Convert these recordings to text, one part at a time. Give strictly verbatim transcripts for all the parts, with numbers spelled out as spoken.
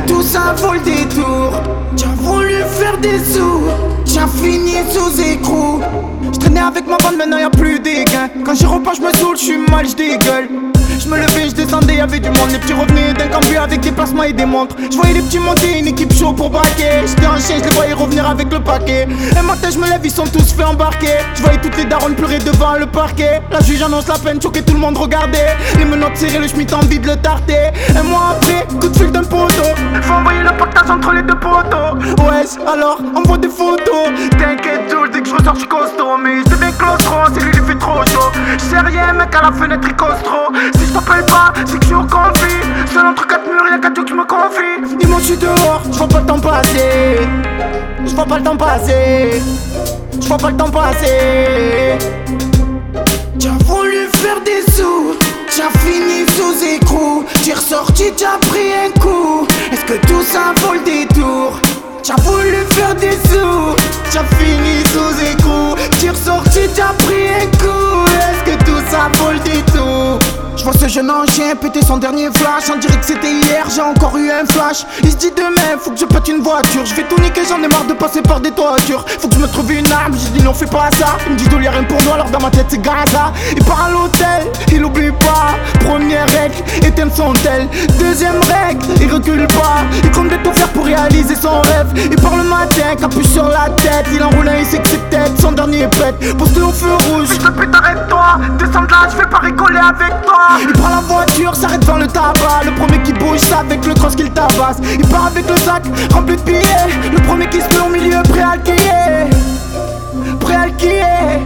tout ça vaut le détour? T'as voulu faire des sous, t'as fini sous écrou. J'traînais avec ma bande, maintenant y'a plus des gains. Quand j'y repas j'me saoule, j'suis mal, j'dégueule. J'me levais, j'descendais, y'avait du monde. Les petits revenaient d'un cambu avec des placements et des montres. J'voyais les petits monter, une équipe chaud pour braquer. J'étais en chien, j'les voyais revenir avec le paquet. Un matin j'me lève, ils sont tous fait embarquer. J'voyais toutes les daronnes pleurer devant le parquet. La juge annonce la peine, choqué, tout le monde regardait. Les menottes serrées, le schmitt envie de le tarter. Un mois après, coup de fil d'un poteau. Faut envoyer le pactage entre les deux poteaux. Ouais, alors, envoie des photos. T'inquiète, Jules, dès que je ressors, j'suis costaud. Mais c'est bien claustro, c'est lui, il fait trop chaud. J'sais rien, mec, à la fenêtre, il cause trop. Si j't'appelle pas, c'est que j'suis au conflit. Seul entre quatre murs, y'a quatre Dieu qui me confie. Dis-moi, j'suis dehors, j'vois pas le temps passer. J'vois pas le temps passer. J'vois pas le temps passer. T'as voulu faire des sous, t'as fini sous écrou. T'es ressorti, t'as pris un coup. Est-ce que tout ça vaut le détour? T'as voulu faire des sous, t'as fini sous écrou. T'es ressorti, t'as pris un coup. Est-ce que tout ça vaut le détour? J'vois ce jeune ancien péter son dernier flash. On dirait que c'était hier, j'ai encore eu un flash. Il se dit demain, faut que je pète une voiture. Je vais tout niquer, j'en ai marre de passer par des toitures. Faut que je me trouve une arme, j'ai dit non fais pas ça. Il me dit y'a rien pour nous, alors dans ma tête c'est Gaza. Il part à l'hôtel, il oublie pas. Première règle, éteindre son tel. Deuxième règle, il recule pas. Il compte de tout faire pour réaliser son rêve. Il part le matin, capuche sur la tête. Il enroule un, il sait que c'est peut-être son dernier pète. Posté au feu rouge, je te pute arrête-toi. Descends de là, je vais pas rigoler avec toi. Il prend la voiture, s'arrête devant le tabac. Le premier qui bouge, c'est avec le cross qu'il tabasse. Il part avec le sac rempli de billets. Le premier qui se met au milieu, prêt à le quiller. Prêt à le quiller.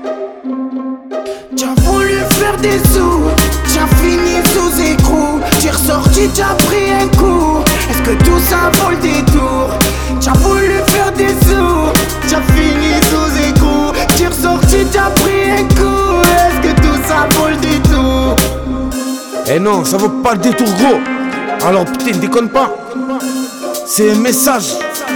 T'as voulu faire des sous, t'as fini sous écrou. T'es ressorti, t'as pris un coup. Est-ce que tout ça vaut le détour? T'as voulu faire des sous, t'as fini sous écrou. T'es ressorti, t'as pris un coup. Est-ce que tout ça vaut le détour? Eh non, ça vaut pas le détour gros. Alors putain, déconne pas. C'est un message.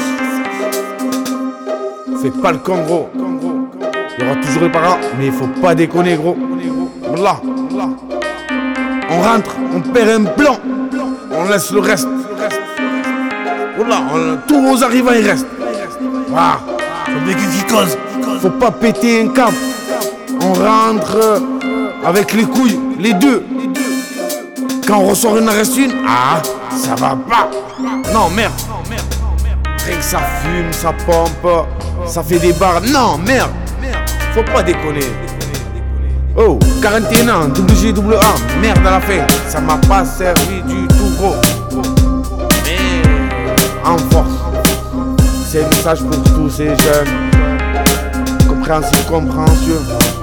Fais pas le con gros. Il y aura toujours les parents, mais il faut pas déconner gros. Voilà. On rentre, on perd un blanc. On laisse le reste. Voilà, on, tous nos arrivants ils restent. Voilà. Faut vécu qui cause. Faut pas péter un câble. On rentre avec les couilles, les deux. Quand on ressort, il en reste une. Ah, ça va pas. Non, merde. Rien que ça fume, ça pompe, ça fait des barres. Non, merde. Faut pas déconner. Oh, quarante et un ans, W G W A. Merde à la fin. Ça m'a pas servi du tout, gros. Mais en force. C'est un message pour tous ces jeunes. Compréhensible, compréhensieux.